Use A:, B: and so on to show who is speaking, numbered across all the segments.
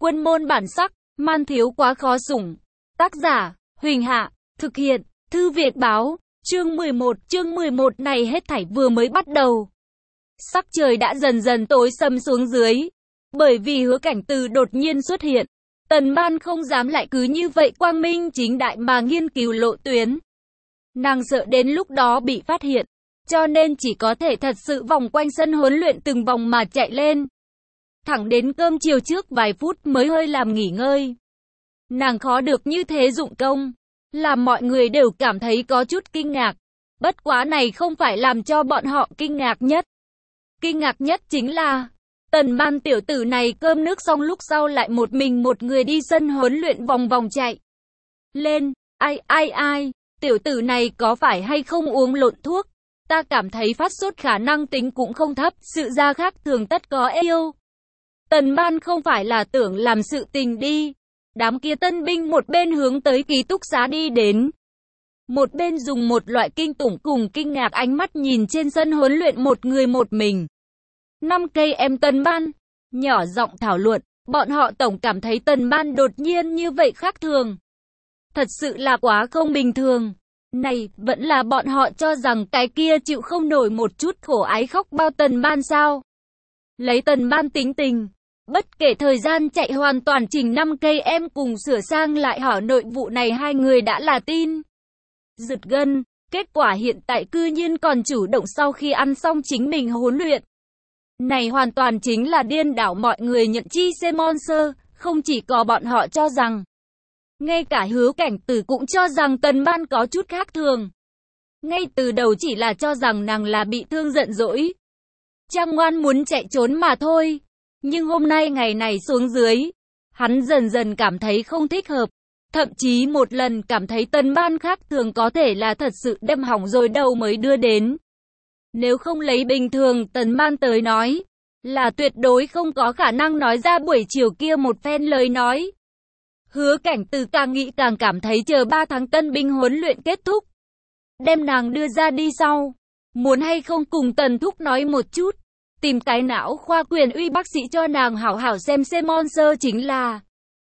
A: Quân môn bản sắc, man thiếu quá khó sủng. Tác giả, Huỳnh Hạ, thực hiện, Thư Việt Báo, chương 11 này hết thảy vừa mới bắt đầu. Sắc trời đã dần dần tối sầm xuống dưới, bởi vì Hứa Cảnh Từ đột nhiên xuất hiện. Tần Ban không dám lại cứ như vậy quang minh chính đại mà nghiên cứu lộ tuyến. Nàng sợ đến lúc đó bị phát hiện, cho nên chỉ có thể thật sự vòng quanh sân huấn luyện từng vòng mà chạy lên. Thẳng đến cơm chiều trước vài phút mới hơi làm nghỉ ngơi. Nàng khó được như thế dụng công, làm mọi người đều cảm thấy có chút kinh ngạc. Bất quá này không phải làm cho bọn họ kinh ngạc nhất. Kinh ngạc nhất chính là Tần Ban tiểu tử này cơm nước xong lúc sau lại một mình một người đi sân huấn luyện vòng vòng chạy lên. Ai, tiểu tử này có phải hay không uống lộn thuốc? Ta cảm thấy phát sốt khả năng tính cũng không thấp, sự ra khác thường tất có yêu. Tần Ban không phải là tưởng làm sự tình đi. Đám kia tân binh một bên hướng tới ký túc xá đi đến, một bên dùng một loại kinh tủng cùng kinh ngạc ánh mắt nhìn trên sân huấn luyện một người một mình. 5 cây em Tần Ban, nhỏ giọng thảo luận, bọn họ tổng cảm thấy Tần Ban đột nhiên như vậy khác thường. Thật sự là quá không bình thường. Này, vẫn là bọn họ cho rằng cái kia chịu không nổi một chút khổ ái khóc bao Tần Ban sao? Lấy Tần Ban tính tình, bất kể thời gian chạy hoàn toàn chỉnh 5 cây em cùng sửa sang lại hỏi nội vụ này hai người đã là tin giật gân. Kết quả hiện tại cư nhiên còn chủ động sau khi ăn xong chính mình huấn luyện. Này hoàn toàn chính là điên đảo mọi người nhận chi Monster. Không chỉ có bọn họ cho rằng, ngay cả Hứa Cảnh Từ cũng cho rằng Tần Ban có chút khác thường. Ngay từ đầu chỉ là cho rằng nàng là bị thương giận dỗi, chăm ngoan muốn chạy trốn mà thôi. Nhưng hôm nay ngày này xuống dưới, hắn dần dần cảm thấy không thích hợp. Thậm chí một lần cảm thấy Tần Ban khác thường có thể là thật sự đâm hỏng rồi đâu mới đưa đến. Nếu không lấy bình thường Tần Ban tới nói, là tuyệt đối không có khả năng nói ra buổi chiều kia một phen lời nói. Hứa Cảnh Từ càng nghĩ càng cảm thấy chờ 3 tháng tân binh huấn luyện kết thúc, đem nàng đưa ra đi sau. Muốn hay không cùng Tần Thúc nói một chút, tìm cái não khoa quyền uy bác sĩ cho nàng hảo hảo xem Monster chính là.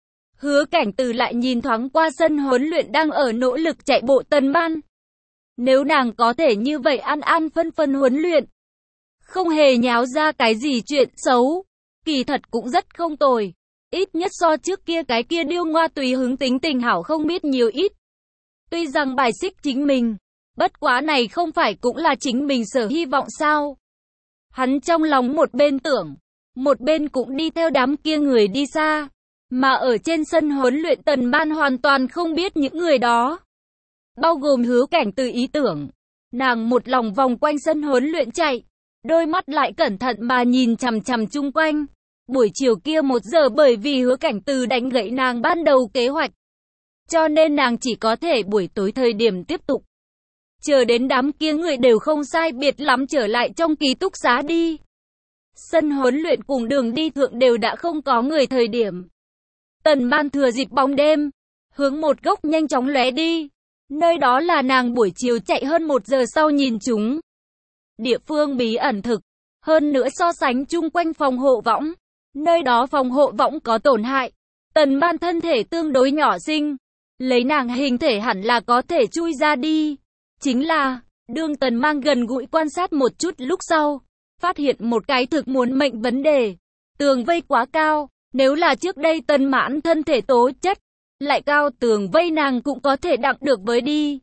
A: Hứa Cảnh Từ lại nhìn thoáng qua sân huấn luyện đang ở nỗ lực chạy bộ Tần Ban. Nếu nàng có thể như vậy an phân phân huấn luyện, không hề nháo ra cái gì chuyện xấu, kỳ thật cũng rất không tồi. Ít nhất so trước kia cái kia điêu ngoa tùy hứng tính tình hảo không biết nhiều ít. Tuy rằng bài xích chính mình, bất quá này không phải cũng là chính mình sở hy vọng sao? Hắn trong lòng một bên tưởng, một bên cũng đi theo đám kia người đi xa. Mà ở trên sân huấn luyện Tần Ban hoàn toàn không biết những người đó, bao gồm Hứa Cảnh Từ ý tưởng. Nàng một lòng vòng quanh sân huấn luyện chạy, đôi mắt lại cẩn thận mà nhìn chằm chằm chung quanh. Buổi chiều kia 1 giờ bởi vì Hứa Cảnh Từ đánh gãy nàng ban đầu kế hoạch, cho nên nàng chỉ có thể buổi tối thời điểm tiếp tục. Chờ đến đám kia người đều không sai biệt lắm trở lại trong ký túc xá đi. Sân huấn luyện cùng đường đi thượng đều đã không có người thời điểm. Tần Ban thừa dịp bóng đêm, hướng một góc nhanh chóng lóe đi. Nơi đó là nàng buổi chiều chạy hơn 1 giờ sau nhìn chúng. Địa phương bí ẩn thực, hơn nữa so sánh chung quanh phòng hộ võng. Nơi đó phòng hộ võng có tổn hại. Tần Ban thân thể tương đối nhỏ xinh, lấy nàng hình thể hẳn là có thể chui ra đi. Chính là, đương Tần Mang gần gũi quan sát một chút lúc sau, phát hiện một cái thực muốn mệnh vấn đề. Tường vây quá cao, nếu là trước đây Tần Mãn thân thể tố chất lại cao, tường vây nàng cũng có thể đặng được với đi.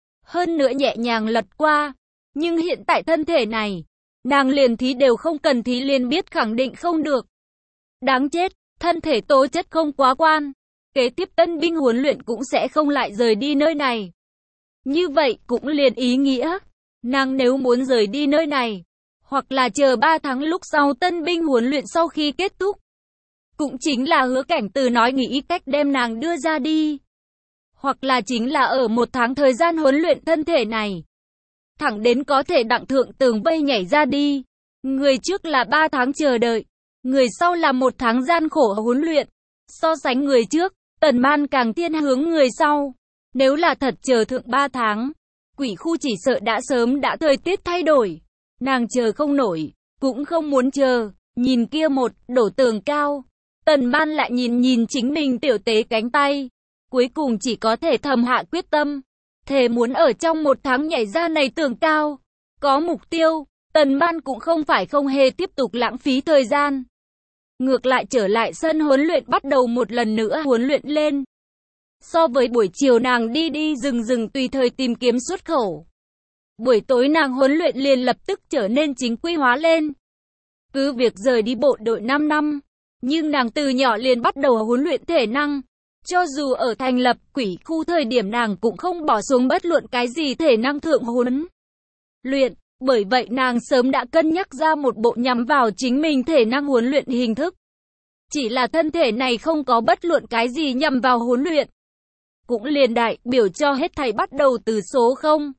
A: Hơn nữa nhẹ nhàng lật qua, nhưng hiện tại thân thể này, nàng liền thí đều không cần thí liền biết khẳng định không được. Đáng chết, thân thể tố chất không quá quan, kế tiếp tân binh huấn luyện cũng sẽ không lại rời đi nơi này. Như vậy cũng liền ý nghĩa, nàng nếu muốn rời đi nơi này, hoặc là chờ 3 tháng lúc sau tân binh huấn luyện sau khi kết thúc, cũng chính là Hứa Cảnh Từ nói nghĩ cách đem nàng đưa ra đi, hoặc là chính là ở 1 tháng thời gian huấn luyện thân thể này, thẳng đến có thể đặng thượng tường vây nhảy ra đi. Người trước là 3 tháng chờ đợi, người sau là 1 tháng gian khổ huấn luyện. So sánh người trước, Tần Ban càng thiên hướng người sau. Nếu là thật chờ thượng 3 tháng, quỷ khu chỉ sợ đã sớm đã thời tiết thay đổi. Nàng chờ không nổi, cũng không muốn chờ. Nhìn kia một đổ tường cao, Tần Ban lại nhìn nhìn chính mình tiểu tế cánh tay. Cuối cùng chỉ có thể thầm hạ quyết tâm. Thề muốn ở trong 1 tháng nhảy ra này tường cao. Có mục tiêu, Tần Ban cũng không phải không hề tiếp tục lãng phí thời gian. Ngược lại trở lại sân huấn luyện bắt đầu một lần nữa huấn luyện lên. So với buổi chiều nàng đi đi rừng rừng tùy thời tìm kiếm xuất khẩu. Buổi tối nàng huấn luyện liền lập tức trở nên chính quy hóa lên. Cứ việc rời đi bộ đội 5 năm, nhưng nàng từ nhỏ liền bắt đầu huấn luyện thể năng. Cho dù ở thành lập quỷ khu thời điểm nàng cũng không bỏ xuống bất luận cái gì thể năng thượng huấn luyện. Bởi vậy nàng sớm đã cân nhắc ra một bộ nhắm vào chính mình thể năng huấn luyện hình thức. Chỉ là thân thể này không có bất luận cái gì nhằm vào huấn luyện. Cũng liền đại biểu cho hết thảy bắt đầu từ số 0.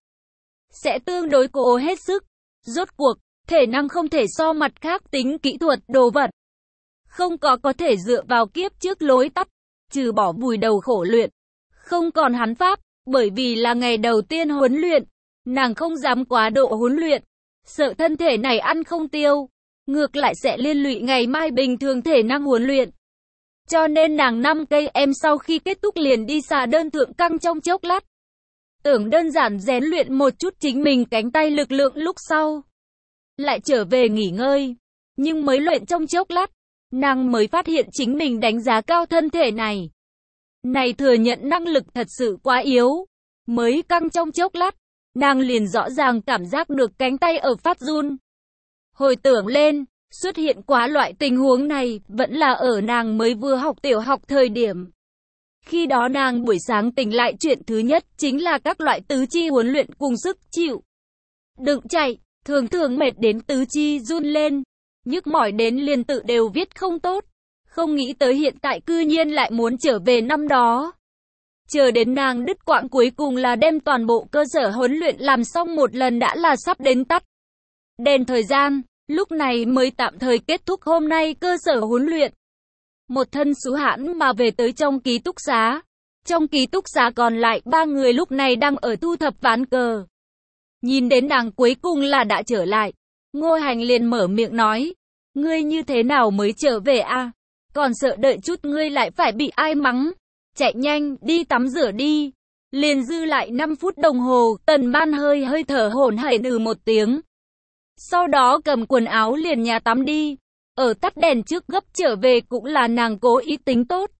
A: Sẽ tương đối cố hết sức. Rốt cuộc, thể năng không thể so mặt khác tính kỹ thuật đồ vật. Không có thể dựa vào kiếp trước lối tắt, trừ bỏ vùi đầu khổ luyện. Không còn hắn pháp, bởi vì là ngày đầu tiên huấn luyện. Nàng không dám quá độ huấn luyện, sợ thân thể này ăn không tiêu, ngược lại sẽ liên lụy ngày mai bình thường thể năng huấn luyện. Cho nên nàng 5 cây em sau khi kết thúc liền đi xà đơn thượng căng trong chốc lát. Tưởng đơn giản rèn luyện một chút chính mình cánh tay lực lượng lúc sau. Lại trở về nghỉ ngơi, nhưng mới luyện trong chốc lát, nàng mới phát hiện chính mình đánh giá cao thân thể này. Này thừa nhận năng lực thật sự quá yếu, mới căng trong chốc lát. Nàng liền rõ ràng cảm giác được cánh tay ở phát run. Hồi tưởng lên, xuất hiện quá loại tình huống này, vẫn là ở nàng mới vừa học tiểu học thời điểm. Khi đó nàng buổi sáng tỉnh lại chuyện thứ nhất chính là các loại tứ chi huấn luyện cùng sức chịu. Đừng chạy, thường thường mệt đến tứ chi run lên, nhức mỏi đến liền tự đều viết không tốt. Không nghĩ tới hiện tại cư nhiên lại muốn trở về năm đó. Chờ đến nàng đứt quãng cuối cùng là đem toàn bộ cơ sở huấn luyện làm xong một lần đã là sắp đến tắt đèn thời gian, lúc này mới tạm thời kết thúc hôm nay cơ sở huấn luyện. Một thân sú hãn mà về tới trong ký túc xá. Trong ký túc xá còn lại 3 người lúc này đang ở thu thập ván cờ. Nhìn đến nàng cuối cùng là đã trở lại. Ngô Hành liền mở miệng nói. Ngươi như thế nào mới trở về a? Còn sợ đợi chút ngươi lại phải bị ai mắng. Chạy nhanh, đi tắm rửa đi. Liền dư lại 5 phút đồng hồ, Tần Ban hơi thở hổn hển một tiếng. Sau đó cầm quần áo liền nhà tắm đi. Ở tắt đèn trước gấp trở về cũng là nàng cố ý tính tốt.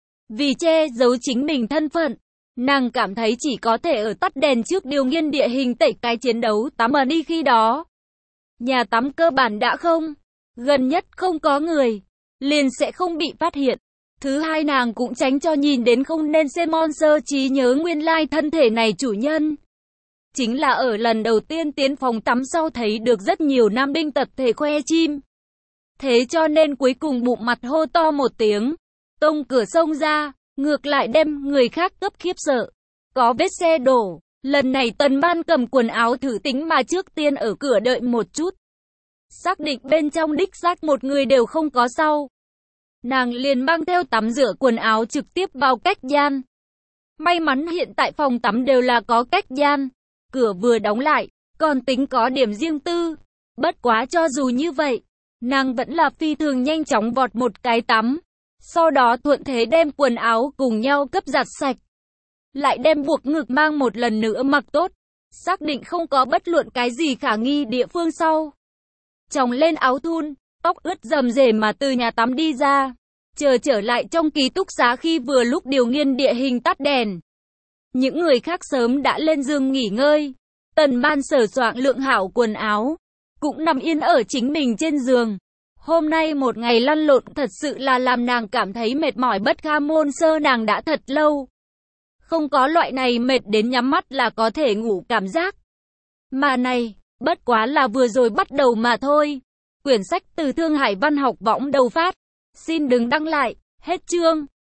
A: Vì che giấu chính mình thân phận, nàng cảm thấy chỉ có thể ở tắt đèn trước điều nghiên địa hình tẩy cái chiến đấu tắm ở đi khi đó. Nhà tắm cơ bản đã không, gần nhất không có người, liền sẽ không bị phát hiện. Thứ hai nàng cũng tránh cho nhìn đến không nên xem monster trí nhớ nguyên lai thân thể này chủ nhân. Chính là ở lần đầu tiên tiến phòng tắm sau thấy được rất nhiều nam đinh tập thể khoe chim. Thế cho nên cuối cùng bụng mặt hô to một tiếng, tông cửa xông ra, ngược lại đem người khác cấp khiếp sợ. Có vết xe đổ, lần này Tần Ban cầm quần áo thử tính mà trước tiên ở cửa đợi một chút. Xác định bên trong đích xác một người đều không có sau. Nàng liền mang theo tắm rửa quần áo trực tiếp vào cách gian. May mắn hiện tại phòng tắm đều là có cách gian. Cửa vừa đóng lại, còn tính có điểm riêng tư. Bất quá cho dù như vậy, nàng vẫn là phi thường nhanh chóng vọt một cái tắm. Sau đó thuận thế đem quần áo cùng nhau cấp giặt sạch. Lại đem buộc ngực mang một lần nữa mặc tốt. Xác định không có bất luận cái gì khả nghi địa phương sau. Chồng lên áo thun, tóc ướt rầm rề mà từ nhà tắm đi ra. Trở lại trong ký túc xá khi vừa lúc điều nghiên địa hình tắt đèn. Những người khác sớm đã lên giường nghỉ ngơi. Tần Ban sờ soạng lượng hảo quần áo, cũng nằm yên ở chính mình trên giường. Hôm nay một ngày lăn lộn thật sự là làm nàng cảm thấy mệt mỏi bất kham môn sơ nàng đã thật lâu. Không có loại này mệt đến nhắm mắt là có thể ngủ cảm giác. Mà này, bất quá là vừa rồi bắt đầu mà thôi. Quyển sách từ Thương Hải Văn học võng đầu phát. Xin đừng đăng lại, hết chương.